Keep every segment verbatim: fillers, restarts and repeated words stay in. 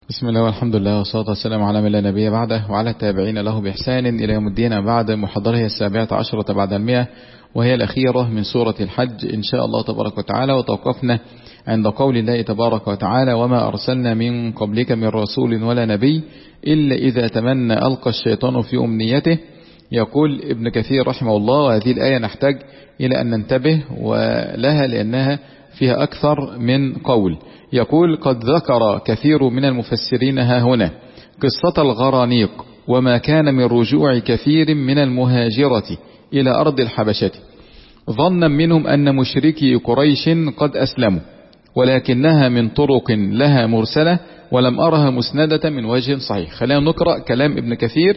بسم الله والحمد لله والصلاة والسلام على من لا نبي بعده وعلى التابعين له بإحسان إلى يوم الدين. بعد محاضرة السابعة عشرة بعد المئة وهي الأخيرة من سورة الحج إن شاء الله تبارك وتعالى، وتوقفنا عند قول الله تبارك وتعالى: وما أرسلنا من قبلك من رسول ولا نبي إلا إذا تمنى ألقى الشيطان في أمنيته. يقول ابن كثير رحمه الله: وهذه الآية نحتاج إلى أن ننتبه ولها لأنها فيها أكثر من قول. يقول: قد ذكر كثير من المفسرين ها هنا قصة الغرانيق وما كان من رجوع كثير من المهاجرة إلى أرض الحبشة، ظنا منهم أن مشركي قريش قد أسلموا، ولكنها من طرق لها مرسلة ولم أرها مسندة من وجه صحيح. خلينا نقرأ كلام ابن كثير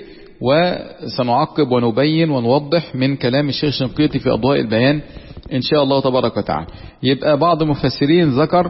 وسنعقب ونبين ونوضح من كلام الشيخ الشنقيطي في أضواء البيان إن شاء الله تبارك وتعالى. يبقى بعض المفسرين ذكر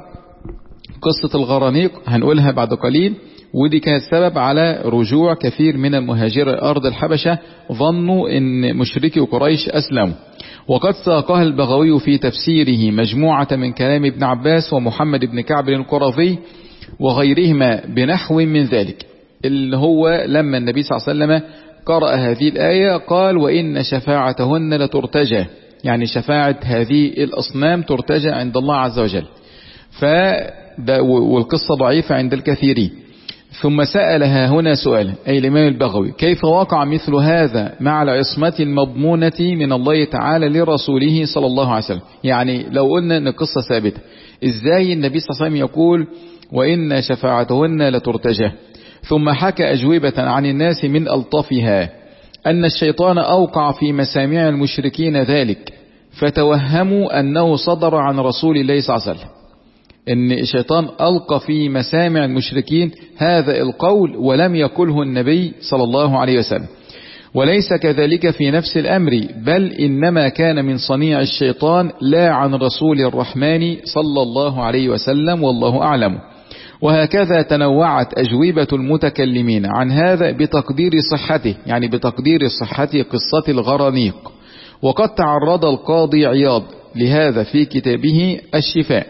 قصة الغرانيق هنقولها بعد قليل، ودي كانت سبب على رجوع كثير من المهاجرة أرض الحبشة، ظنوا ان مشركي قريش أسلموا. وقد ساقها البغوي في تفسيره مجموعة من كلام ابن عباس ومحمد بن كعب القرظي وغيرهما بنحو من ذلك، اللي هو لما النبي صلى الله عليه وسلم قرأ هذه الآية قال: وإن شفاعتهن لترتجى، يعني شفاعة هذه الأصنام ترتجى عند الله عز وجل. ف والقصة ضعيفة عند الكثيرين. ثم سألها هنا سؤال، أي الإمام البغوي: كيف وقع مثل هذا مع العصمة المضمونة من الله تعالى لرسوله صلى الله عليه وسلم؟ يعني لو قلنا أن القصة ثابتة، إزاي النبي صلى الله عليه وسلم يقول وإن شفاعتهن لترتجى؟ ثم حكى أجوبة عن الناس من ألطفها أن الشيطان أوقع في مسامع المشركين ذلك، فتوهموا أنه صدر عن رسول الله صلى الله عليه وسلم، ان الشيطان ألقى في مسامع المشركين هذا القول ولم يقله النبي صلى الله عليه وسلم. وليس كذلك في نفس الأمر، بل إنما كان من صنيع الشيطان لا عن رسول الرحمن صلى الله عليه وسلم، والله أعلم. وهكذا تنوعت أجوبة المتكلمين عن هذا بتقدير صحته، يعني بتقدير صحة قصة الغرانيق. وقد تعرض القاضي عياض لهذا في كتابه الشفاء.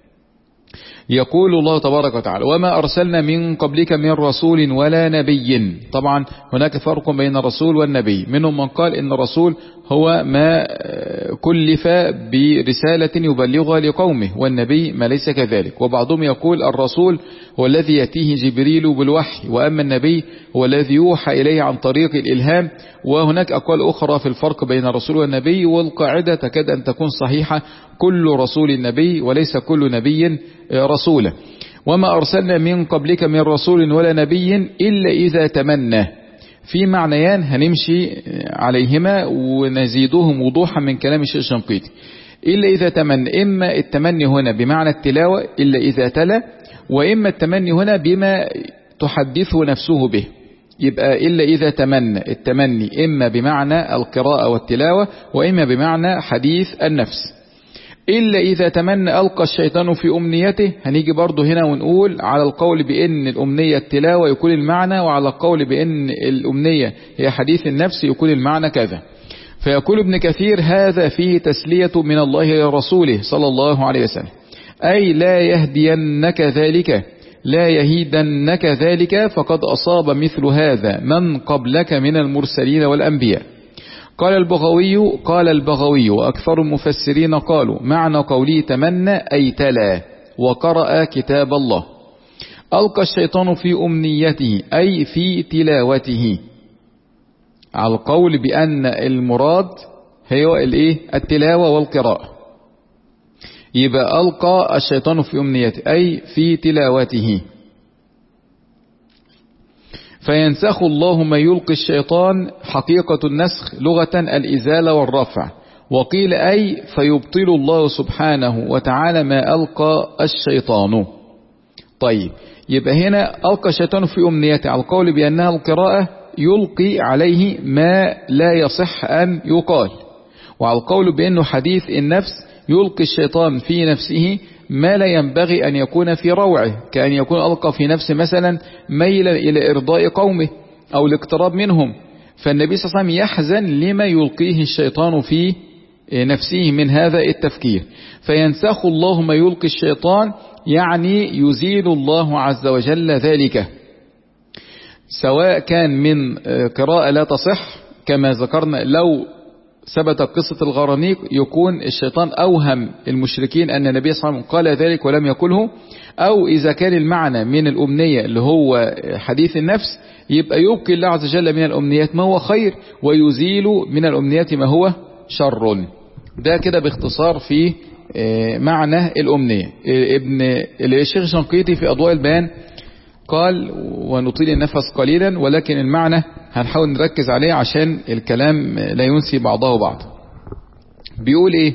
يقول الله تبارك وتعالى: وما أرسلنا من قبلك من رسول ولا نبي. طبعا هناك فرق بين الرسول والنبي، منهم من قال إن الرسول هو ما كلف برسالة يبلغها لقومه، والنبي ما ليس كذلك. وبعضهم يقول الرسول هو الذي يأتيه جبريل بالوحي، وأما النبي هو الذي يوحى إليه عن طريق الإلهام. وهناك أقوال أخرى في الفرق بين الرسول والنبي، والقاعدة تكاد أن تكون صحيحة: كل رسول نبي وليس كل نبي رسولا. وما أرسلنا من قبلك من رسول ولا نبي إلا إذا تمنى. في معنيان هنمشي عليهما ونزيدهم وضوحا من كلام الشيخ الشنقيطي. إلا إذا تمنى، إما التمني هنا بمعنى التلاوة إلا إذا تلا، وإما التمني هنا بما تحدثه نفسه به. يبقى إلا إذا تمنى، التمني إما بمعنى القراءة والتلاوة، وإما بمعنى حديث النفس. إلا إذا تمنى ألقى الشيطان في أمنيته، هنيجي برضو هنا ونقول على القول بأن الأمنية التلاوة يكون المعنى، وعلى القول بأن الأمنية هي حديث النفس يكون المعنى كذا. فيقول ابن كثير: هذا فيه تسلية من الله لرسوله صلى الله عليه وسلم، أي لا يهدينك ذلك، لا يهيدنك ذلك، فقد أصاب مثل هذا من قبلك من المرسلين والأنبياء. قال البغوي قال البغوي وأكثر المفسرين قالوا معنى قوله تمنى أي تلا وقرأ كتاب الله. ألقى الشيطان في أمنيته أي في تلاوته، على القول بأن المراد هي الإيه؟ التلاوة والقراءة. يبقى ألقى الشيطان في أمنيته أي في تلاوته. فينسخ الله ما يلقي الشيطان، حقيقة النسخ لغة الإزالة والرفع، وقيل أي فيبطل الله سبحانه وتعالى ما ألقى الشيطان. طيب، يبقى هنا ألقى الشيطان في أمنيته على القول بأنها القراءة، يلقي عليه ما لا يصح أن يقال، وعلى القول بأنه حديث النفس يلقي الشيطان في نفسه ما لا ينبغي أن يكون في روعه، كأن يكون ألقى في نفسه مثلا ميلا إلى إرضاء قومه أو الاقتراب منهم. فالنبي صلى الله عليه وسلم يحزن لما يلقيه الشيطان في نفسه من هذا التفكير، فينسخ الله ما يلقي الشيطان، يعني يزيل الله عز وجل ذلك، سواء كان من قراءة لا تصح كما ذكرنا. لو ثبت قصة الغرانيق يكون الشيطان أوهم المشركين أن النبي صلى الله عليه وسلم قال ذلك ولم يقله، أو إذا كان المعنى من الأمنية اللي هو حديث النفس يبقى يبقي الله عز وجل من الأمنيات ما هو خير ويزيل من الأمنيات ما هو شر. ده كده باختصار في معنى الأمنية. ابن الشيخ الشنقيطي في أضواء البيان قال، ونطيل النفس قليلا ولكن المعنى هنحاول نركز عليه عشان الكلام لا ينسي بعضه بعض. بيقول ايه؟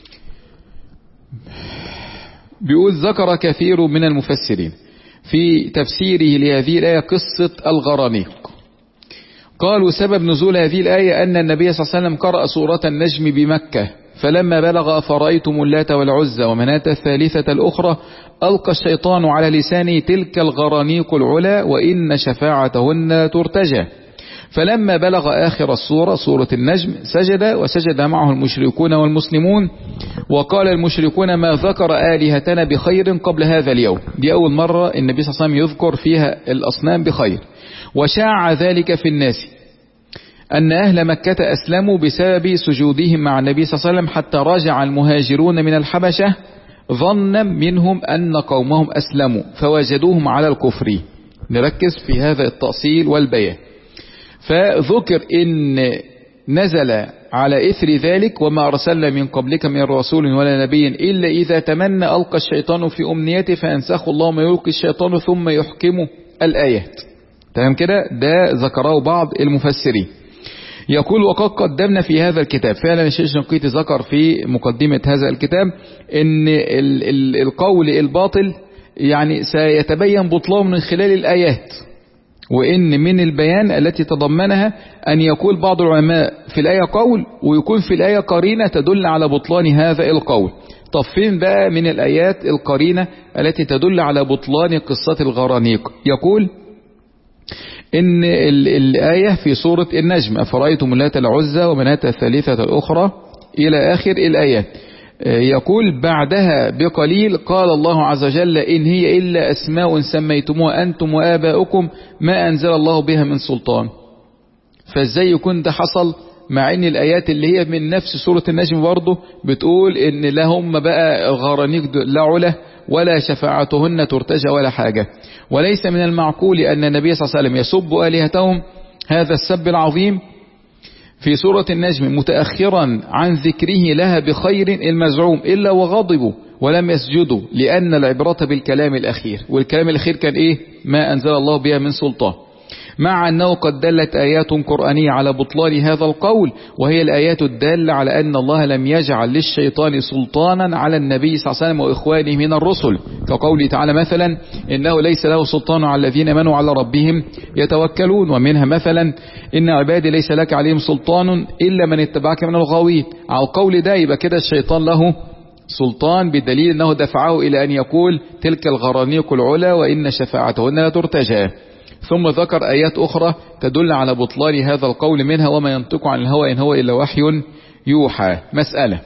بيقول ذكر كثير من المفسرين في تفسيره لهذه الآية قصة الغرانيق. قالوا سبب نزول هذه الآية أن النبي صلى الله عليه وسلم قرأ سورة النجم بمكة، فلما بلغ أفرأيتم اللات والعزى ومناة الثالثة الأخرى ألقى الشيطان على لسانه تلك الغرانيق العلا وإن شفاعتهن ترتجى، فلما بلغ آخر السورة سورة النجم سجد، وسجد معه المشركون والمسلمون، وقال المشركون ما ذكر آلهتنا بخير قبل هذا اليوم. دي أول مرة النبي صلى الله عليه وسلم يذكر فيها الأصنام بخير. وشاع ذلك في الناس أن أهل مكة أسلموا بسبب سجودهم مع النبي صلى الله عليه وسلم، حتى رجع المهاجرون من الحبشة ظنا منهم أن قومهم أسلموا فوجدوهم على الكفر. نركز في هذا التأصيل والبيان. فذكر إن نزل على إثر ذلك وما أرسلنا من قبلك من رسول ولا نبي إلا إذا تمنى ألقى الشيطان في أمنيته فينسخ الله ما يلقي الشيطان ثم يحكم الآيات. تمام كده؟ ده ذكره بعض المفسرين. يقول وقد قدمنا في هذا الكتاب، فعلا الشيخ الشنقيطي ذكر في مقدمة هذا الكتاب ان ال ال القول الباطل يعني سيتبين بطلانه من خلال الآيات، وإن من البيان التي تضمنها أن يقول بعض العلماء في الآية قول ويكون في الآية قرينة تدل على بطلان هذا القول. طب فين بقى من الآيات القرينة التي تدل على بطلان قصة الغرانيق؟ يقول إن الآية في سورة النجم أفرأيتم اللات العزى ومناة الثالثة الأخرى إلى آخر الآيات، يقول بعدها بقليل قال الله عز وجل إن هي إلا أسماء سميتموها أنتم وآباؤكم ما أنزل الله بها من سلطان. فازاي يكون ده حصل مع ان الآيات اللي هي من نفس سورة النجم برضه بتقول ان لا هم بقى غرانيق لا علا ولا شفاعتهن ترتجى ولا حاجة؟ وليس من المعقول أن النبي صلى الله عليه وسلم يسب آلهتهم هذا السب العظيم في سورة النجم متأخرا عن ذكره لها بخير المزعوم إلا وغضبوا ولم يسجدوا، لأن العبرة بالكلام الأخير، والكلام الأخير كان إيه؟ ما أنزل الله بها من سلطان، مع أنه قد دلت آيات قرآنية على بطلان هذا القول، وهي الآيات الدالة على أن الله لم يجعل للشيطان سلطانا على النبي صلى الله عليه وسلم وإخوانه من الرسل، كقوله تعالى مثلا إنه ليس له سلطان على الذين منوا على ربهم يتوكلون، ومنها مثلا إن عبادي ليس لك عليهم سلطان إلا من اتبعك من الغاوين. على القول ده يبقى كده الشيطان له سلطان، بدليل أنه دفعه إلى أن يقول تلك الغرانيق العلا وإن شفاعتهن لا ترتجى. ثم ذكر آيات أخرى تدل على بطلان هذا القول، منها وما ينطق عن الهوى إن هو إلا وحي يوحى. مسألة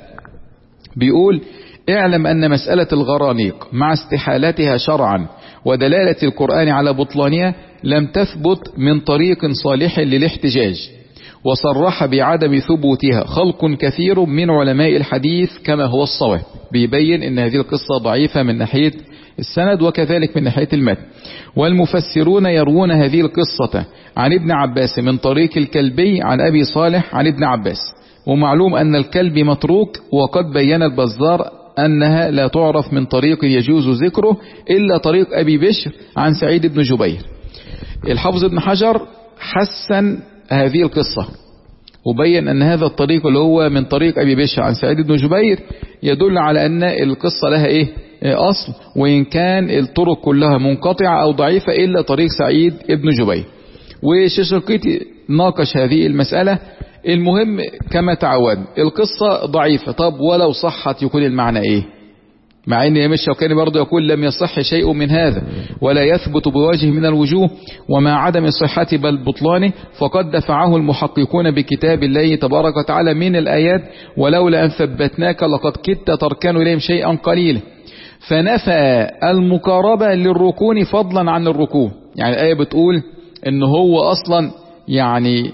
بيقول اعلم أن مسألة الغرانيق مع استحالتها شرعا ودلالة القرآن على بطلانها لم تثبت من طريق صالح للاحتجاج، وصرح بعدم ثبوتها خلق كثير من علماء الحديث كما هو الصواب. بيبين ان هذه القصة ضعيفة من ناحية السند وكذلك من ناحية المتن. والمفسرون يروون هذه القصة عن ابن عباس من طريق الكلبي عن أبي صالح عن ابن عباس، ومعلوم أن الكلب متروك، وقد بين البزار أنها لا تعرف من طريق يجوز ذكره إلا طريق أبي بشر عن سعيد بن جبير. الحافظ ابن حجر حسن هذه القصة وبين أن هذا الطريق اللي هو من طريق أبي بشر عن سعيد بن جبير يدل على أن القصة لها إيه أصل، وإن كان الطرق كلها منقطعة أو ضعيفة إلا طريق سعيد بن جبير. والشيخ الشنقيطي ناقش هذه المسألة. المهم كما تعود القصة ضعيفة، طب ولو صحت يكون المعنى إيه؟ مع ان الإمام الشوكاني برضه يقول لم يصح شيء من هذا ولا يثبت بوجه من الوجوه، ومع عدم صحته بل بطلانه فقد دفعه المحققون بكتاب الله تبارك وتعالى من الآيات ولولا أن ثبتناك لقد كدت تركن إليهم شيئا قليلا. فنفى المقاربة للركون فضلا عن الركوع. يعني الآية بتقول ان هو اصلا يعني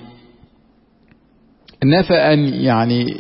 نفى ان يعني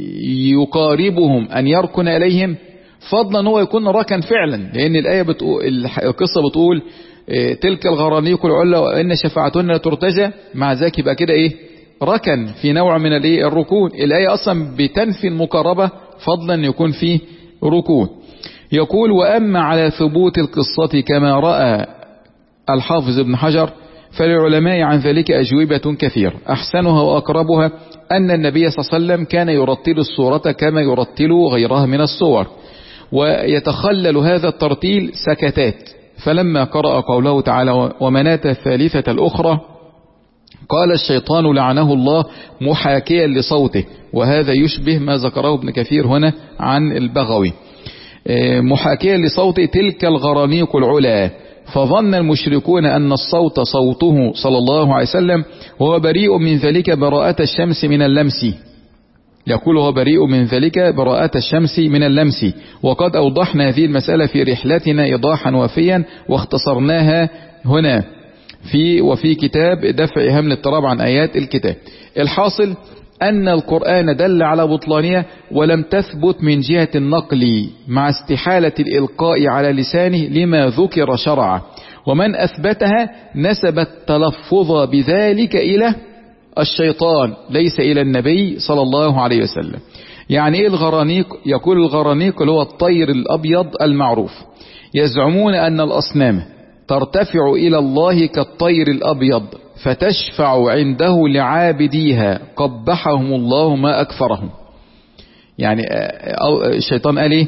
يقاربهم ان يركن اليهم فضلا هو يكون ركن فعلا، لان الآية بتقول القصة بتقول تلك الغرانيق العلا وان شفاعتهن لترتجى، مع ذلك يبقى كده ايه ركن في نوع من الايه الركون. الآية اصلا بتنفي المقاربة فضلا يكون فيه ركون. يقول وأما على ثبوت القصة كما رأى الحافظ ابن حجر فللعلماء عن ذلك أجوبة كثير، أحسنها وأقربها أن النبي صلى الله عليه وسلم كان يرتل السورة كما يرتل غيرها من السور، ويتخلل هذا الترتيل سكتات. فلما قرأ قوله تعالى ومناة الثالثة الأخرى قال الشيطان لعنه الله محاكيا لصوته، وهذا يشبه ما ذكره ابن كثير هنا عن البغوي، محاكيا لصوت تلك الغرانيق العلا. فظن المشركون أن الصوت صوته صلى الله عليه وسلم وهو بريء من ذلك براءة الشمس من اللمس. يقول هو بريء من ذلك براءة الشمس من اللمس، وقد أوضحنا هذه المسألة في رحلتنا إيضاحا وافيا واختصرناها هنا في وفي كتاب دفع هم الاضطراب عن آيات الكتاب. الحاصل أن القرآن دل على بطلانها ولم تثبت من جهة النقل مع استحالة الإلقاء على لسانه لما ذكر شرعا، ومن أثبتها نسب التلفظ بذلك إلى الشيطان ليس إلى النبي صلى الله عليه وسلم. يعني إيه الغرانيق؟ يقول الغرانيق اللي هو الطير الأبيض المعروف. يزعمون أن الأصنام ترتفع إلى الله كالطير الأبيض فتشفع عنده لعابديها قبحهم الله ما أكفرهم. يعني الشيطان قال ايه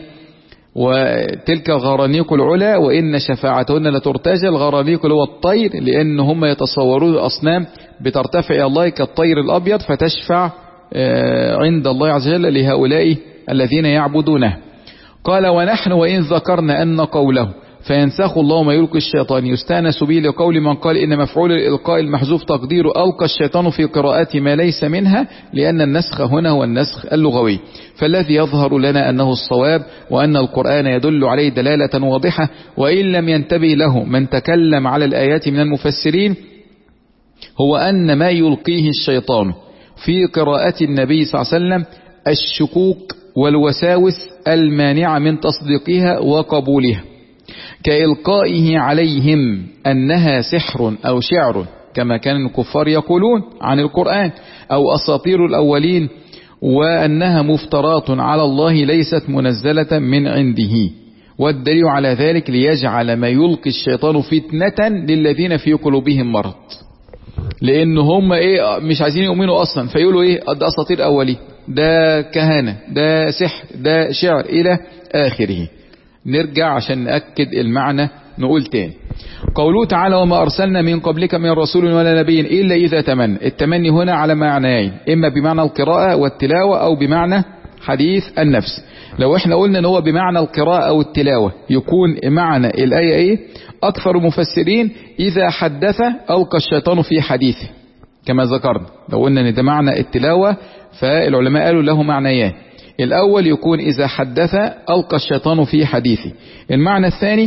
وتلك الغرانيق العلا وإن شفاعتهن لترتجى. الغرانيق اللي هو الطير، لأن هم يتصورون الأصنام بترتفع إلى الله كالطير الأبيض فتشفع عند الله عز وجل لهؤلاء الذين يعبدونه. قال ونحن وإن ذكرنا أن قوله فينسخ الله ما يلقي الشيطان يستانس به لقول من قال إن مفعول الإلقاء المحذوف تقدير ألقى الشيطان في قراءات ما ليس منها، لأن النسخ هنا هو النسخ اللغوي. فالذي يظهر لنا أنه الصواب وأن القرآن يدل عليه دلالة واضحة، وإن لم ينتبه له من تكلم على الآيات من المفسرين، هو أن ما يلقيه الشيطان في قراءة النبي صلى الله عليه وسلم الشكوك والوساوس المانعة من تصديقها وقبولها، كإلقائه عليهم أنها سحر أو شعر كما كان الكفار يقولون عن القرآن، أو أساطير الأولين، وأنها مفترات على الله ليست منزلة من عنده. والدليل على ذلك ليجعل ما يلقي الشيطان فتنة للذين في قلوبهم مرض، لأن هم إيه مش عايزين يؤمنوا أصلا، فيقولوا إيه ده أساطير أولي، ده كهنة، ده سحر، ده شعر إلى آخره. نرجع عشان نأكد المعنى نقول تاني. قوله تعالى وما أرسلنا من قبلك من رسول ولا نبي إلا إذا تمنى. التمني هنا على معنيين، إما بمعنى القراءة والتلاوة أو بمعنى حديث النفس. لو احنا قلنا ان هو بمعنى القراءة أو التلاوة يكون معنى الآية ايه؟ أكثر مفسرين إذا حدث ألقى الشيطان في حديثه كما ذكرنا. لو قلنا ان ده معنى التلاوة فالعلماء قالوا له معنيان، الأول يكون إذا حدث ألقى الشيطان في حديثه. المعنى الثاني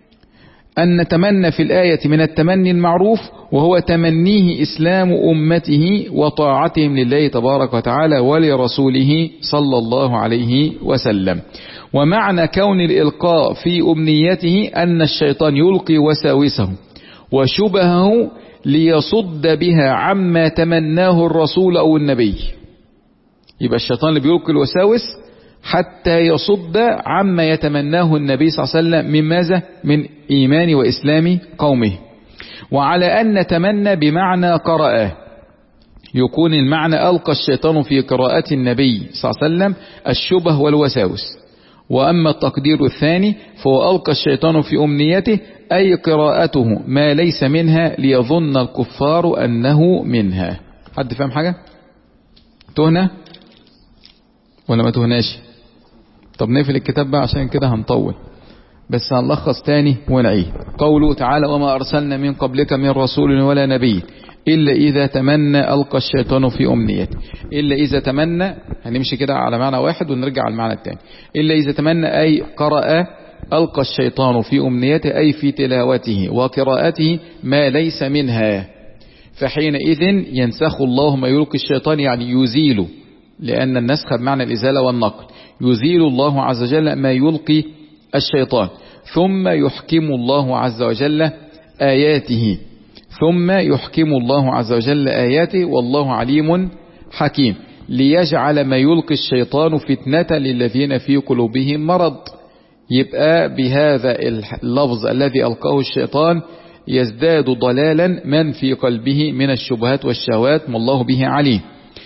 أن نتمنى في الآية من التمني المعروف وهو تمنيه إسلام أمته وطاعتهم لله تبارك وتعالى ولرسوله صلى الله عليه وسلم. ومعنى كون الإلقاء في أمنيته أن الشيطان يلقي وساوسه وشبهه ليصد بها عما تمناه الرسول أو النبي. يبقى الشيطان اللي بيلقي الوساوس حتى يصد عما يتمناه النبي صلى الله عليه وسلم من ماذا؟ من إيمان وإسلام قومه. وعلى أن نتمنى بمعنى قرأ، يكون المعنى ألقى الشيطان في قراءة النبي صلى الله عليه وسلم الشبه والوساوس. وأما التقدير الثاني فهو ألقى الشيطان في أمنيته أي قراءته ما ليس منها ليظن الكفار أنه منها. حد فهم حاجة؟ تهنا ولا ما تهناش؟ طب نقفل الكتاب بقى عشان كده هنطول، بس هنلخص تاني ونعيد. قوله تعالى: وما أرسلنا من قبلك من رسول ولا نبي إلا إذا تمنى ألقى الشيطان في أمنيته. إلا إذا تمنى، هنمشي كده على معنى واحد ونرجع على المعنى التاني. إلا إذا تمنى أي قرأ ألقى الشيطان في أمنيته، أي في تلاوته وقراءته ما ليس منها، فحينئذ ينسخ الله ما يلقي الشيطان، يعني يزيل، لأن النسخ بمعنى الإزالة والنقل. يزيل الله عز وجل ما يلقي الشيطان، ثم يحكم الله عز وجل آياته ثم يحكم الله عز وجل آياته والله عليم حكيم، ليجعل ما يلقي الشيطان فتنة للذين في قلوبهم مرض. يبقى بهذا اللفظ الذي ألقاه الشيطان يزداد ضلالا من في قلبه من الشبهات والشهوات، ما الله به عليم.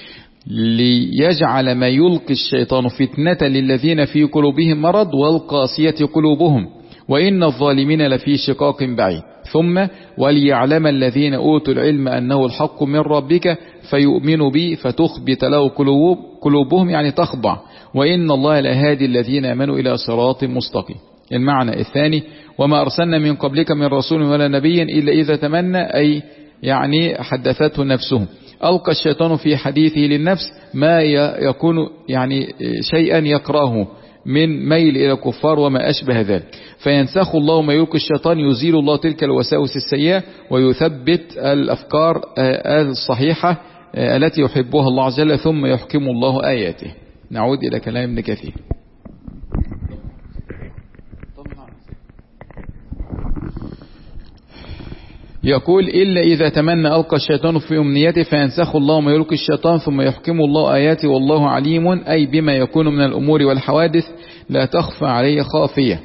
ليجعل ما يلقي الشيطان فتنة للذين في قلوبهم مرض والقاسية قلوبهم وإن الظالمين لفي شقاق بعيد. ثم وليعلم الذين أوتوا العلم أنه الحق من ربك فيؤمنوا به فتخبت له قلوب قلوبهم، يعني تخضع، وإن الله لهادي الذين آمنوا إلى صراط مستقيم. المعنى الثاني: وما أرسلنا من قبلك من رسول ولا نبي إلا إذا تمنى، أي يعني حدثته نفسه، ألقى الشيطان في حديثه للنفس ما يكون يعني شيئا يكرهه من ميل إلى الكفار وما أشبه ذلك، فينسخ الله ما يلقي الشيطان، يزيل الله تلك الوساوس السيئة ويثبت الأفكار الصحيحة التي يحبها الله عز وجل، ثم يحكم الله آياته. نعود إلى كلام ابن كثير. يقول: إلا إذا تمنى ألقى الشيطان في أمنيته فينسخ الله ما يلقي الشيطان ثم يحكم الله آياته والله عليم، أي بما يكون من الأمور والحوادث لا تخفى عليه خافية.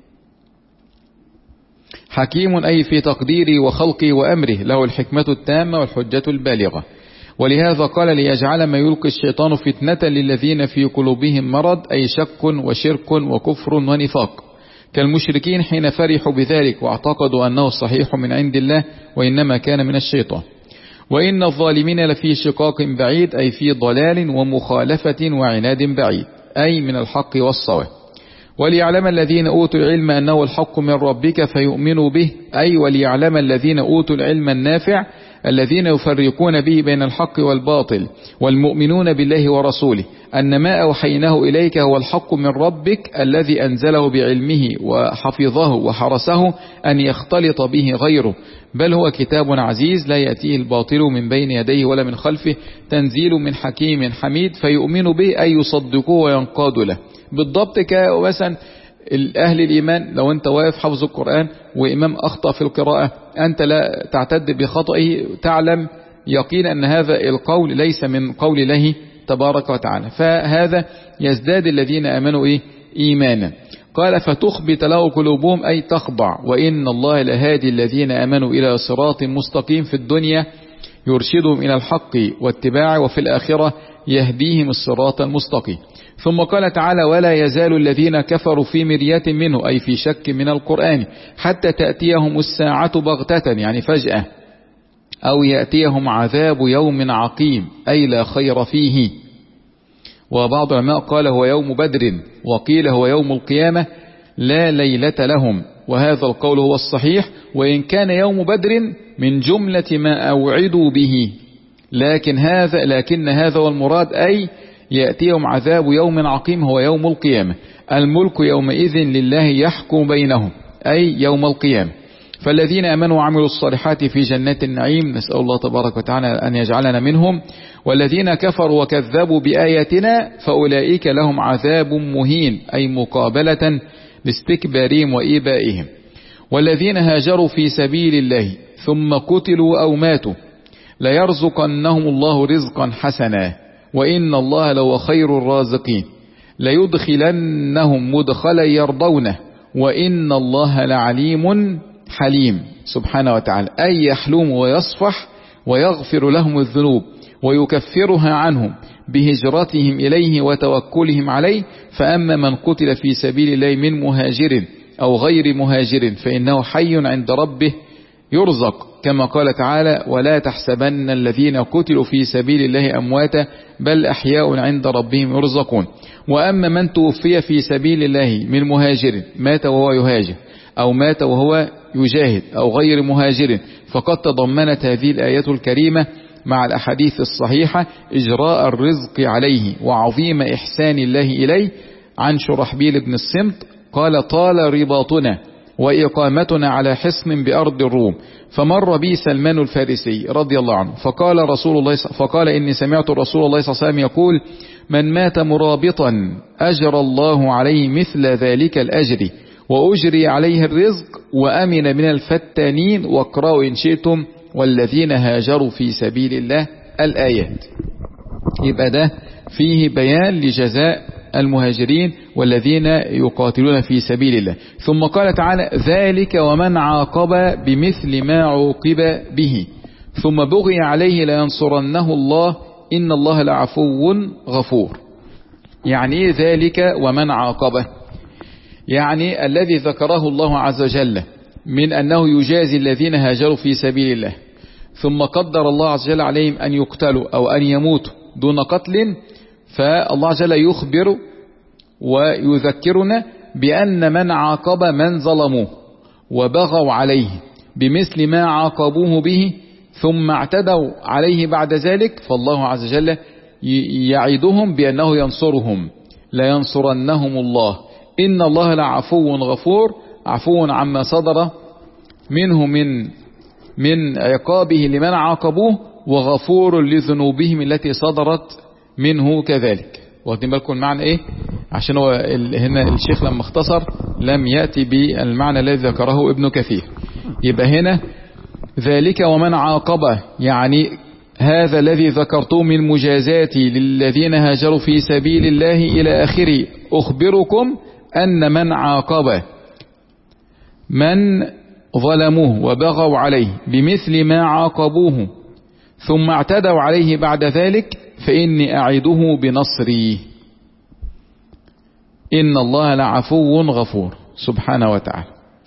حكيم أي في تقديره وخلقه وأمره، له الحكمة التامة والحجة البالغة. ولهذا قال: ليجعل ما يلقي الشيطان فتنة للذين في قلوبهم مرض، أي شك وشرك وكفر ونفاق، كالمشركين حين فرحوا بذلك واعتقدوا أنه صحيح من عند الله وإنما كان من الشيطان. وإن الظالمين لفي شقاق بعيد، أي في ضلال ومخالفة وعناد بعيد، أي من الحق والصواب. وليعلم الذين أوتوا العلم أنه الحق من ربك فيؤمنوا به، أي وليعلم الذين أوتوا العلم النافع الذين يفرقون به بين الحق والباطل والمؤمنون بالله ورسوله أن ما أوحيناه إليك هو الحق من ربك الذي أنزله بعلمه وحفظه وحرسه أن يختلط به غيره، بل هو كتاب عزيز لا يأتيه الباطل من بين يديه ولا من خلفه، تنزيل من حكيم حميد. فيؤمن به أي يصدقوه وينقاد له. بالضبط كمثلا أهل الإيمان، لو أنت واقف حفظ القرآن وإمام أخطأ في القراءة، أنت لا تعتد بخطئه، تعلم يقين أن هذا القول ليس من قول الله تبارك وتعالى، فهذا يزداد الذين آمنوا إيه؟ إيمانا. قال: فتخبت له قلوبهم، أي تخضع، وإن الله لهادي الذين آمنوا إلى صراط مستقيم، في الدنيا يرشدهم إلى الحق واتباعه، وفي الآخرة يهديهم الصراط المستقيم. ثم قال تعالى: ولا يزال الذين كفروا في مرية منه، أي في شك من القرآن، حتى تأتيهم الساعة بغتة، يعني فجأة، أو يأتيهم عذاب يوم عقيم، أي لا خير فيه. وبعض العلماء قال هو يوم بدر، وقيل هو يوم القيامة لا ليلة لهم، وهذا القول هو الصحيح، وإن كان يوم بدر من جملة ما أوعدوا به، لكن هذا لكن هذا والمراد، أي يأتيهم عذاب يوم عقيم هو يوم القيامة. الملك يومئذ لله يحكم بينهم، أي يوم القيامة. فالذين آمنوا وعملوا الصالحات في جنات النعيم، نسأل الله تبارك وتعالى أن يجعلنا منهم. والذين كفروا وكذبوا بآياتنا فأولئك لهم عذاب مهين، أي مقابلة لاستكبارهم وإيبائهم. والذين هاجروا في سبيل الله ثم قتلوا أو ماتوا ليرزقنهم الله رزقا حسنا وإن الله لهو خير الرازقين، ليدخلنهم مدخلا يرضونه وإن الله لعليم حليم سبحانه وتعالى، أي يحلم ويصفح ويغفر لهم الذنوب ويكفرها عنهم بهجرتهم إليه وتوكلهم عليه. فأما من قتل في سبيل الله من مهاجر أو غير مهاجر فإنه حي عند ربه يرزق، كما قال تعالى: ولا تحسبن الذين قتلوا في سبيل الله أمواتا بل أحياء عند ربهم يرزقون. وأما من توفي في سبيل الله من مهاجر مات وهو يهاجر أو مات وهو يجاهد أو غير مهاجر، فقد تضمنت هذه الآية الكريمة مع الأحاديث الصحيحة إجراء الرزق عليه وعظيم إحسان الله إليه. عن شرحبيل بن الصمت قال: طال رباطنا وإقامتنا على حصن بأرض الروم، فمر بي سلمان الفارسي رضي الله عنه، فقال رسول الله فقال إني سمعت رسول الله صلى الله عليه وسلم يقول: من مات مرابطا أجر الله عليه مثل ذلك الأجر وأجري عليه الرزق وأمن من الفتانين، واقرأوا إن شئتم والذين هاجروا في سبيل الله الآيات. يبقى ده فيه بيان لجزاء المهاجرين والذين يقاتلون في سبيل الله. ثم قال تعالى: ذلك ومن عاقب بمثل ما عوقب به ثم بغي عليه لينصرنه الله إن الله لعفو غفور. يعني ايه ذلك ومن عاقبه؟ يعني الذي ذكره الله عز وجل من أنه يجازي الذين هاجروا في سبيل الله ثم قدر الله عز وجل عليهم أن يقتلوا أو أن يموتوا دون قتل، فالله عز وجل يخبر ويذكرنا بأن من عاقب من ظلموه وبغوا عليه بمثل ما عاقبوه به ثم اعتدوا عليه بعد ذلك، فالله عز وجل يعيدهم بأنه ينصرهم، لا ينصرنهم الله إن الله لعفو غفور، عفو عما صدر منه من من عقابه لمن عاقبوه، وغفور لذنوبهم التي صدرت منه كذلك. واخدين بالكم المعنى ايه؟ عشان هو هنا الشيخ لما اختصر لم يأتي بالمعنى الذي ذكره ابن كثير. يبقى هنا ذلك ومن عاقبه، يعني هذا الذي ذكرته من مجازاتي للذين هاجروا في سبيل الله إلى آخره، أخبركم أن من عاقبه من ظلموه وبغوا عليه بمثل ما عاقبوه ثم اعتدوا عليه بعد ذلك فإني أعده بنصري إن الله لعفو غفور سبحانه وتعالى.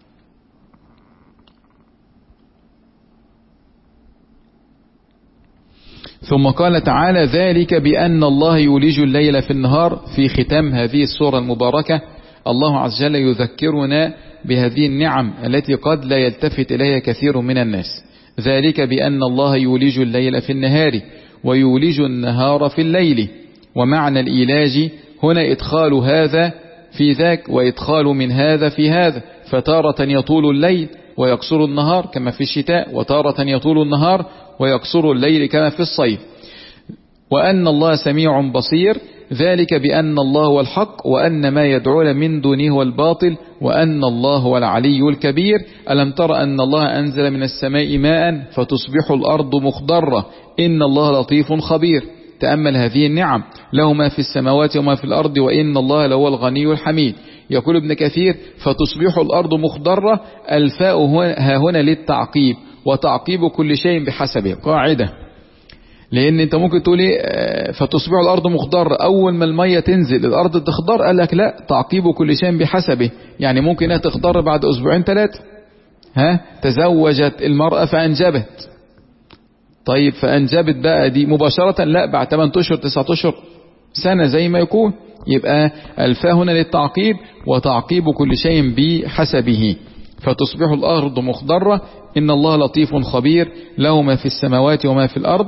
ثم قال تعالى: ذلك بأن الله يولج الليل في النهار. في ختام هذه السورة المباركة الله عز وجل يذكرنا بهذه النعم التي قد لا يلتفت إليها كثير من الناس. ذلك بأن الله يولج الليل في النهار ويولج النهار في الليل. ومعنى الإيلاج هنا إدخال هذا في ذاك وإدخال من هذا في هذا، فتارة يطول الليل ويقصر النهار كما في الشتاء، وتارة يطول النهار ويقصر الليل كما في الصيف. وأن الله سميع بصير. ذلك بأن الله هو الحق وأن ما يدعون من دونه هو الباطل وأن الله هو العلي الكبير. ألم تر أن الله أنزل من السماء ماء فتصبح الأرض مخضرة إن الله لطيف خبير. تأمل هذه النعم، له ما في السماوات وما في الأرض وإن الله لهو الغني الحميد. يقول ابن كثير: فتصبح الأرض مخضرة، الفاء ها هنا للتعقيب، وتعقيب كل شيء بحسبه قاعدة. لأن أنت ممكن تقول إيه فتصبح الأرض مخضرة، أول ما المية تنزل الأرض تخضر، قال لك لا، تعقيب كل شيء بحسبه. يعني ممكن انها تخضر بعد أسبوعين ثلاثة. ها تزوجت المرأة فأنجبت، طيب فأنجبت بقى دي مباشرة؟ لا، بعد ثمانية أشهر تسعة أشهر سنة زي ما يكون. يبقى الفاء هنا للتعقيب، وتعقيب كل شيء بحسبه. فتصبح الأرض مخضرة إن الله لطيف خبير، له ما في السماوات وما في الأرض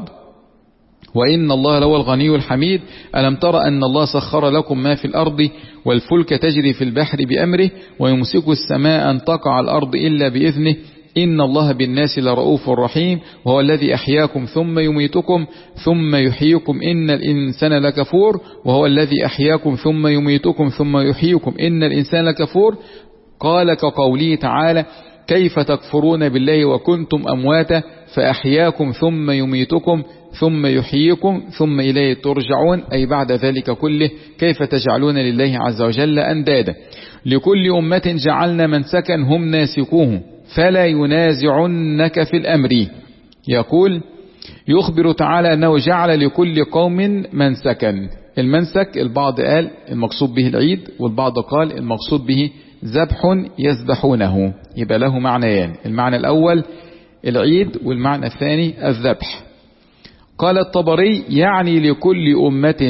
وإن الله لهو الغني الحميد. ألم تر أن الله سخر لكم ما في الأرض والفلك تجري في البحر بأمره ويمسك السماء أن تقع على الأرض إلا بإذنه إن الله بالناس لرؤوف رحيم. وهو الذي أحياكم ثم يميتكم ثم يحييكم إن الإنسان لكفور. وهو الذي أحياكم ثم يميتكم ثم يحييكم إن الإنسان لكفور. قال كقوله تعالى: كيف تكفرون بالله وكنتم أمواتا فأحياكم ثم يميتكم ثم يحييكم ثم إليه ترجعون. أي بعد ذلك كله كيف تجعلون لله عز وجل أندادا. لكل أمة جعلنا منسكا هم ناسكوه فلا ينازعنك في الأمر. يقول يخبر تعالى أنه جعل لكل قوم منسكا. المنسك البعض قال المقصود به العيد، والبعض قال المقصود به ذبح يذبحونه. يبقى له معنيان. المعنى الأول العيد، والمعنى الثاني الذبح. قال الطبري يعني لكل أمة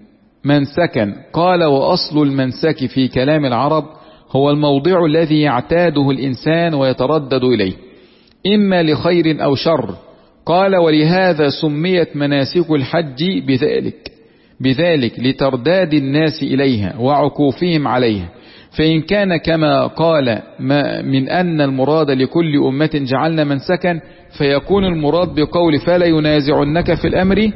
منسكا. قال وأصل المنسك في كلام العرب هو الموضع الذي يعتاده الإنسان ويتردد إليه إما لخير أو شر. قال ولهذا سميت مناسك الحج بذلك بذلك لترداد الناس إليها وعكوفهم عليها. فإن كان كما قال ما من أن المراد لكل أمة جعلنا منسكا، فيكون المراد بقول فلا ينازعنك في الأمر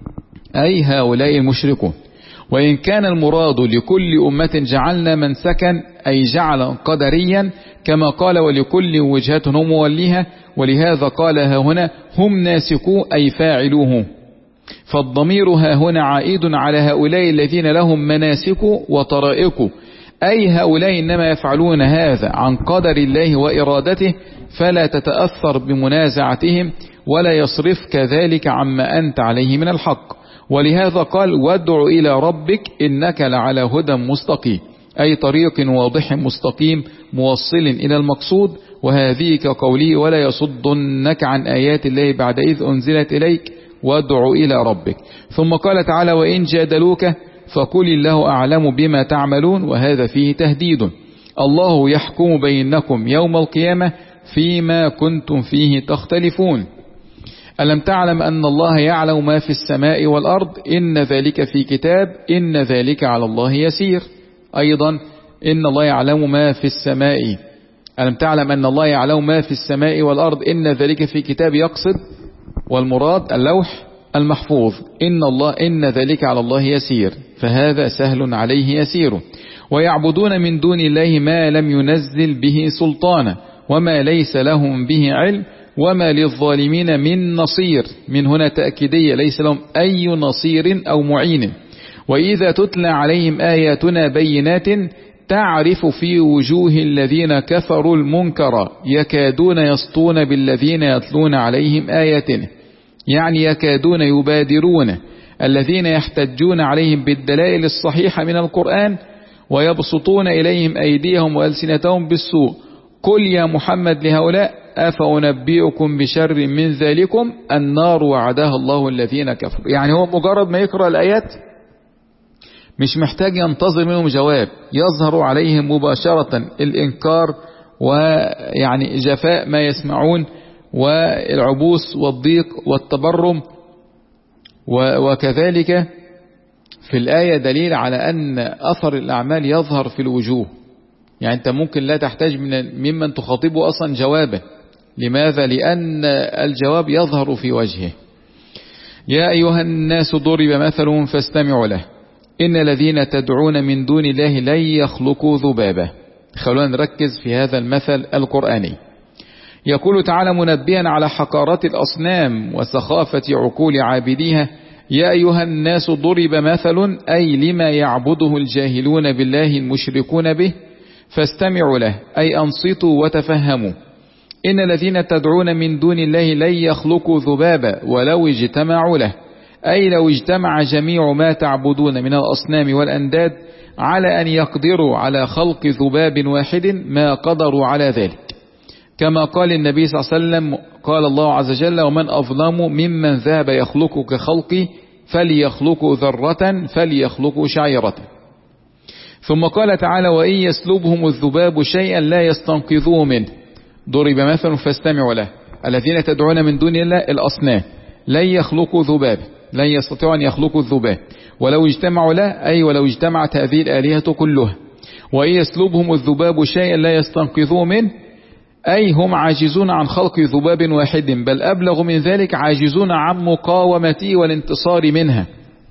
أي هؤلاء المشركون. وإن كان المراد لكل أمة جعلنا منسكا أي جعلا قدريا كما قال ولكل وجهة هم موليها، ولهذا قال ها هنا هم ناسكو أي فاعلوه. فالضمير ها هنا عائد على هؤلاء الذين لهم مناسك وطرائق، أي هؤلاء إنما يفعلون هذا عن قدر الله وإرادته، فلا تتأثر بمنازعتهم ولا يصرفك ذلك عما أنت عليه من الحق. ولهذا قال وادع إلى ربك إنك لعلى هدى مستقيم، أي طريق واضح مستقيم موصل إلى المقصود. وهذه كقوله ولا يصدنك عن آيات الله بعد إذ أنزلت إليك وادع إلى ربك. ثم قال تعالى وإن جادلوك فقل الله أعلم بما تعملون، وهذا فيه تهديد. الله يحكم بينكم يوم القيامة فيما كنتم فيه تختلفون. ألم تعلم أن الله يعلم ما في السماء والأرض إن ذلك في كتاب إن ذلك على الله يسير. أيضا إن الله يعلم ما في السماء ألم تعلم أن الله يعلم ما في السماء والأرض إن ذلك في كتاب، يقصد والمراد اللوح المحفوظ. إن الله إن ذلك على الله يسير، فهذا سهل عليه يسير. ويعبدون من دون الله ما لم ينزل به سلطانا وما ليس لهم به علم وما للظالمين من نصير. من هنا تأكيدية، ليس لهم أي نصير أو معين. وإذا تتلى عليهم آياتنا بينات تعرف في وجوه الذين كفروا المنكر يكادون يسطون بالذين يتلون عليهم آياتنا، يعني يكادون يبادرون الذين يحتجون عليهم بالدلائل الصحيحة من القرآن ويبسطون إليهم أيديهم وألسنتهم بالسوء. قل يا محمد لهؤلاء أفأنبئكم بشر من ذلكم النار وعدها الله الذين كفروا. يعني هو مجرد ما يقرأ الآيات مش محتاج ينتظر منهم جواب، يظهر عليهم مباشرة الإنكار ويعني جفاء ما يسمعون والعبوس والضيق والتبرم. وكذلك في الآية دليل على أن أثر الأعمال يظهر في الوجوه. يعني أنت ممكن لا تحتاج من ممن تخاطبه أصلا جوابه. لماذا؟ لأن الجواب يظهر في وجهه. يا أيها الناس ضرب مثل فاستمعوا له إن الذين تدعون من دون الله لن يخلقوا ذبابا. خلونا نركز في هذا المثل القرآني. يقول تعالى منبئا على حقارة الأصنام وسخافة عقول عابديها يا أيها الناس ضرب مثل أي لما يعبده الجاهلون بالله المشركون به فاستمعوا له أي أنصتوا وتفهموا. إن الذين تدعون من دون الله لن يخلقوا ذبابا ولو اجتمعوا له أي لو اجتمع جميع ما تعبدون من الأصنام والأنداد على أن يقدروا على خلق ذباب واحد ما قدروا على ذلك. كما قال النبي صلى الله عليه وسلم قال الله عز وجل ومن أظلم ممن ذهب يخلق كخلقي فليخلقوا ذرة فليخلقوا شعيرة. ثم قال تعالى وإن يسلبهم الذباب شيئا لا يستنقذوه منه. ضرب مثل فاستمعوا له الذين تدعون من دون الله الأصنام لن يخلقوا ذباب، لن يستطيعوا أن يخلقوا الذباب ولو اجتمعوا له أي ولو اجتمعت هذه الآلهة كلها. وإن يسلبهم الذباب شيئا لا يستنقذوه منه أي هم عاجزون عن خلق ذباب واحد، بل أبلغ من ذلك عاجزون عن مقاومته والانتصار منها.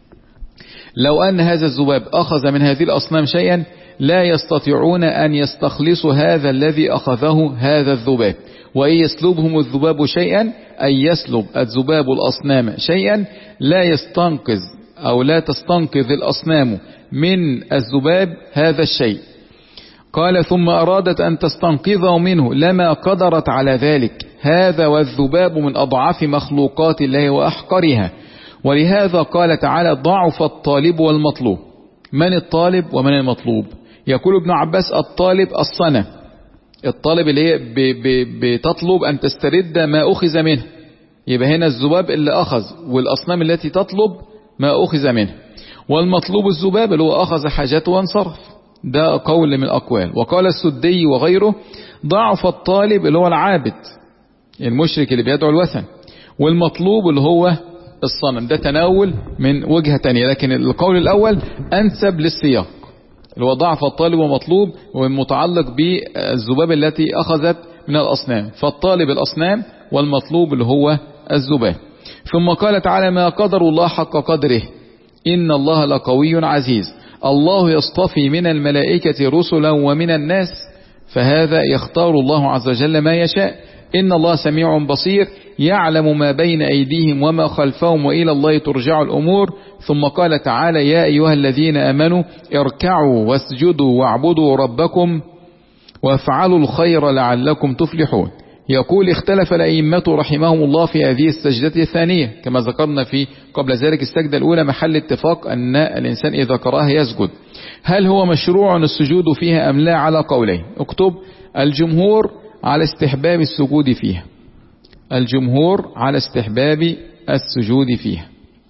لو أن هذا الذباب أخذ من هذه الأصنام شيئا لا يستطيعون أن يستخلصوا هذا الذي أخذه هذا الذباب. وإن يسلبهم الذباب شيئا أي يسلب الذباب الأصنام شيئا لا يستنقذ أو لا تستنقذ الأصنام من الذباب هذا الشيء. قال ثم أرادت أن تستنقذه منه لما قدرت على ذلك. هذا والذباب من أضعف مخلوقات الله وأحقرها. ولهذا قال تعالى ضعف الطالب والمطلوب. من الطالب ومن المطلوب؟ يقول ابن عباس الطالب الصنم الطالب اللي هي بتطلب أن تسترد ما أخذ منه، يبقى هنا الذباب اللي أخذ، والأصنام التي تطلب ما أخذ منه. والمطلوب الذباب اللي هو أخذ حاجته وانصرف. ده قول من الأقوال. وقال السدي وغيره ضعف الطالب اللي هو العابد المشرك اللي بيدعو الوثن، والمطلوب اللي هو الصنم. ده تناول من وجهة تانية، لكن القول الأول أنسب للسياق اللي هو ضعف الطالب ومطلوب، والمتعلق بالذباب التي أخذت من الأصنام. فالطالب الأصنام والمطلوب اللي هو الذباب. ثم قال تعالى ما قدر الله حق قدره إن الله لقوي عزيز. الله يصطفي من الملائكة رسلا ومن الناس، فهذا يختار الله عز وجل ما يشاء. إن الله سميع بصير يعلم ما بين أيديهم وما خلفهم وإلى الله ترجع الأمور. ثم قال تعالى يا أيها الذين آمنوا اركعوا واسجدوا واعبدوا ربكم وافعلوا الخير لعلكم تفلحون. يقول اختلف الأئمة رحمهم الله في هذه السجدة الثانية، كما ذكرنا في قبل ذلك السجدة الأولى محل اتفاق أن الإنسان إذا قرأها يسجد. هل هو مشروع السجود فيها أم لا؟ على قولين. اكتب الجمهور على استحباب السجود فيها. الجمهور على استحباب السجود فيها.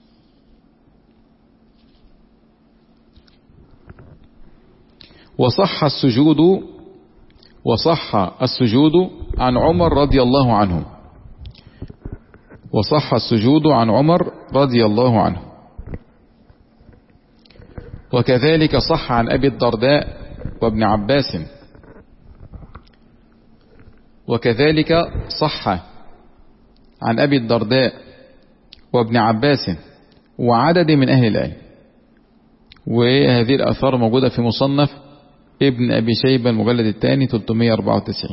وصح السجود وصح السجود عن عمر رضي الله عنه وصح السجود عن عمر رضي الله عنه وكذلك صح عن أبي الدرداء وابن عباس، وكذلك صح عن أبي الدرداء وابن عباس وعدد من أهل العلم. وهذه الآثار موجودة في مصنف ابن أبي شيبة المجلد الثاني ثلاثمائة وأربعة وتسعين.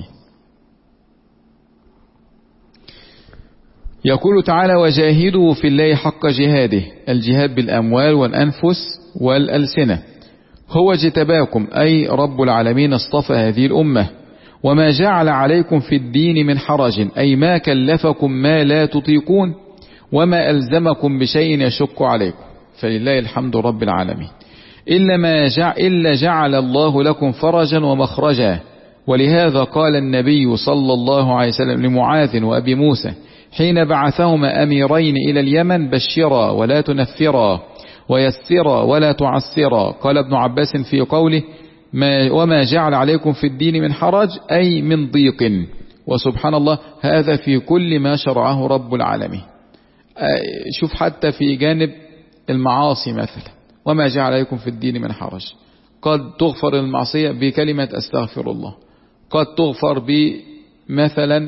يقول تعالى وجاهدوا في الله حق جهاده، الجهاد بالأموال والأنفس والألسنة. هو اجتباكم أي رب العالمين اصطفى هذه الأمة، وما جعل عليكم في الدين من حرج أي ما كلفكم ما لا تطيقون، وما ألزمكم بشيء يشق عليكم، فلله الحمد رب العالمين. إلا, ما جعل إلا جعل الله لكم فرجا ومخرجا. ولهذا قال النبي صلى الله عليه وسلم لمعاذ وأبي موسى حين بعثهما أميرين إلى اليمن بشرا ولا تنفرا ويسرا ولا تعسرا. قال ابن عباس في قوله ما وما جعل عليكم في الدين من حرج أي من ضيق. وسبحان الله هذا في كل ما شرعه رب العالمين. شوف حتى في جانب المعاصي مثلا وما جعل عليكم في الدين من حرج، قد تغفر المعصية بكلمة استغفر الله، قد تغفر بمثلا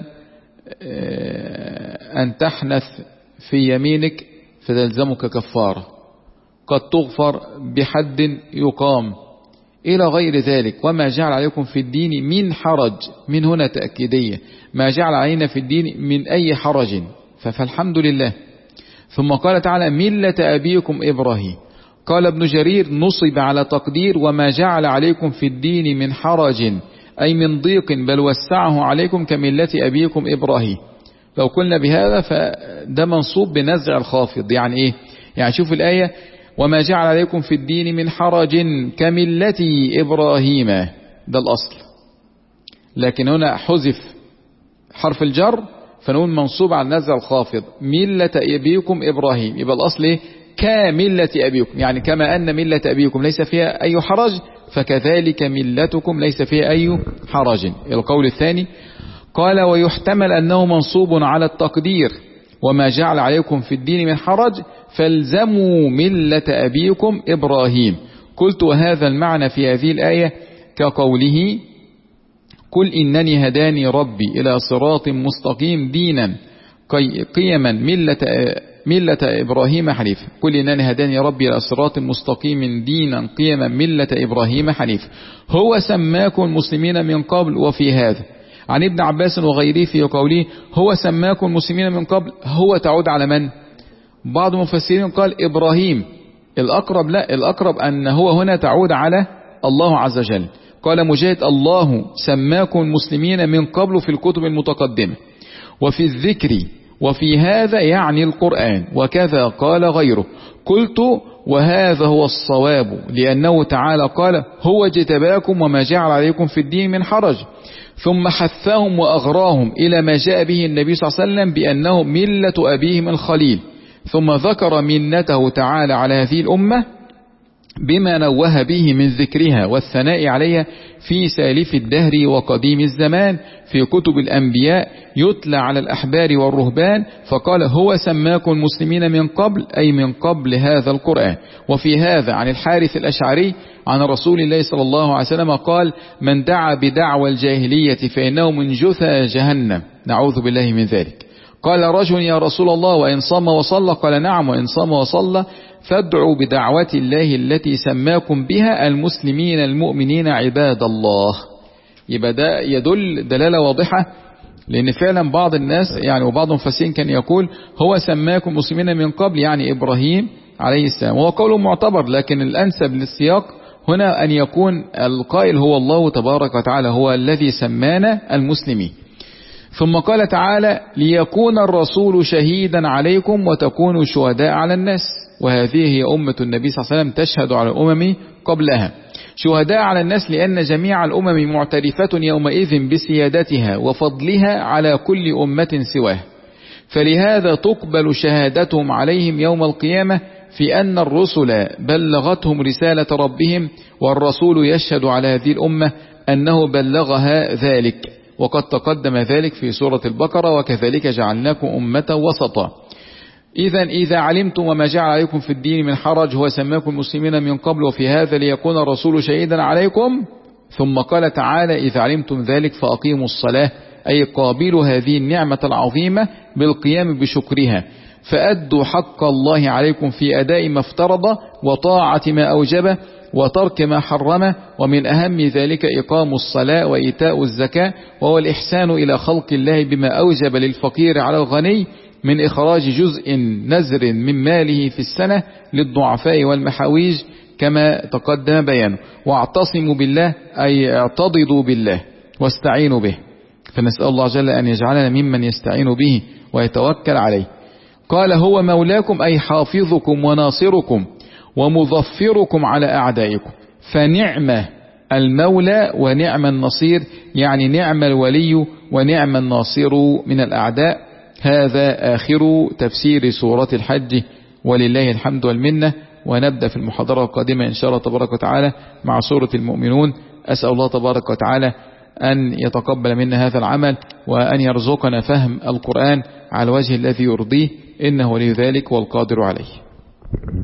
أن تحنث في يمينك فتلزمك كفارة، قد تغفر بحد يقام إلى غير ذلك. وما جعل عليكم في الدين من حرج، من هنا تأكيدية، ما جعل علينا في الدين من أي حرج، فالحمد لله. ثم قال تعالى ملة أبيكم إبراهيم. قال ابن جرير نصب على تقدير وما جعل عليكم في الدين من حرج أي من ضيق بل وسعه عليكم كملة أبيكم إبراهيم. لو قلنا بهذا فده منصوب بنزع الخافض. يعني إيه؟ يعني شوف الآية وما جعل عليكم في الدين من حرج كملة إبراهيم، ده الأصل، لكن هنا حذف حرف الجر فنقول منصوب على نزع الخافض ملة أبيكم إبراهيم. يبقى الأصل إيه؟ كملة أبيكم، يعني كما أن ملة أبيكم ليس فيها أي حرج فكذلك ملتكم ليس فيها أي حرج. القول الثاني قال ويحتمل أنه منصوب على التقدير وما جعل عليكم في الدين من حرج فالزموا ملة أبيكم إبراهيم. قلت وهذا المعنى في هذه الآية كقوله قل إنني هداني ربي إلى صراط مستقيم دينا قيما ملة ملة إبراهيم حنيفا. قل إنني هداني ربي إلى صراط مستقيم دينا قيما ملة إبراهيم حنيفا. هو سماكم المسلمين من قبل وفي هذا. عن ابن عباس وغيره في قوله هو سماكم المسلمين من قبل، هو تعود على من؟ بعض المفسرين قال إبراهيم. الأقرب لا، الأقرب أن هو هنا تعود على الله عز وجل. قال مجاهد الله سماكم المسلمين من قبل في الكتب المتقدمة وفي الذكر وفي هذا يعني القرآن، وكذا قال غيره. قلت وهذا هو الصواب لأنه تعالى قال هو اجتباكم وما جعل عليكم في الدين من حرج، ثم حثهم وأغراهم إلى ما جاء به النبي صلى الله عليه وسلم بأنه ملة أبيهم الخليل، ثم ذكر منته تعالى على هذه الأمة بما نوه به من ذكرها والثناء عليها في سالف الدهر وقديم الزمان في كتب الأنبياء يتلى على الأحبار والرهبان، فقال هو سماكم المسلمين من قبل، أي من قبل هذا القرآن. وفي هذا عن الحارث الأشعري عن رسول الله صلى الله عليه وسلم قال من دعا بدعوى الجاهلية فإنه من جثى جهنم، نعوذ بالله من ذلك. قال رجل يا رسول الله وإن صام وصلى؟ قال نعم وإن صام وصلى، فادعوا بدعوة الله التي سماكم بها المسلمين المؤمنين عباد الله. يبقى ده يدل دلالة واضحة، لأن فعلا بعض الناس يعني وبعض المفسرين كان يقول هو سماكم مسلمين من قبل، يعني إبراهيم عليه السلام، وهو قول معتبر، لكن الأنسب للسياق هنا أن يكون القائل هو الله تبارك وتعالى، هو الذي سمانا المسلمين. ثم قال تعالى ليكون الرسول شهيدا عليكم وتكونوا شهداء على الناس، وهذه هي أمة النبي صلى الله عليه وسلم تشهد على الأمم قبلها. شهداء على الناس لأن جميع الأمم معترفة يومئذ بسيادتها وفضلها على كل أمة سواه، فلهذا تقبل شهادتهم عليهم يوم القيامة في أن الرسل بلغتهم رسالة ربهم، والرسول يشهد على هذه الأمة أنه بلغها ذلك، وقد تقدم ذلك في سورة البقرة وكذلك جعلناكم أمة وسطا. إذا إذا علمتم وما جعل عليكم في الدين من حرج هو سماكم مسلمين من قبل وفي هذا ليكون الرسول شهيدا عليكم. ثم قال تعالى إذا علمتم ذلك فأقيموا الصلاة، أي قابلوا هذه النعمة العظيمة بالقيام بشكرها، فأدوا حق الله عليكم في أداء ما افترض وطاعة ما أوجبه وترك ما حرمه، ومن أهم ذلك إقام الصلاة وإيتاء الزكاة، وهو الإحسان إلى خلق الله بما أوجب للفقير على الغني من إخراج جزء نزر من ماله في السنة للضعفاء والمحاويج كما تقدم بيانه. واعتصموا بالله أي اعتضدوا بالله واستعينوا به، فنسأل الله جل أن يجعلنا ممن يستعين به ويتوكل عليه. قال هو مولاكم أي حافظكم وناصركم ومظفركم على أعدائكم، فنعم المولى ونعم النصير، يعني نعم الولي ونعم الناصر من الأعداء. هذا آخر تفسير سورة الحج، ولله الحمد والمنة. ونبدأ في المحاضرة القادمة إن شاء الله تبارك وتعالى مع سورة المؤمنون. أسأل الله تبارك وتعالى أن يتقبل منا هذا العمل وأن يرزقنا فهم القرآن على الوجه الذي يرضيه، إنه ولي ذلك والقادر عليه.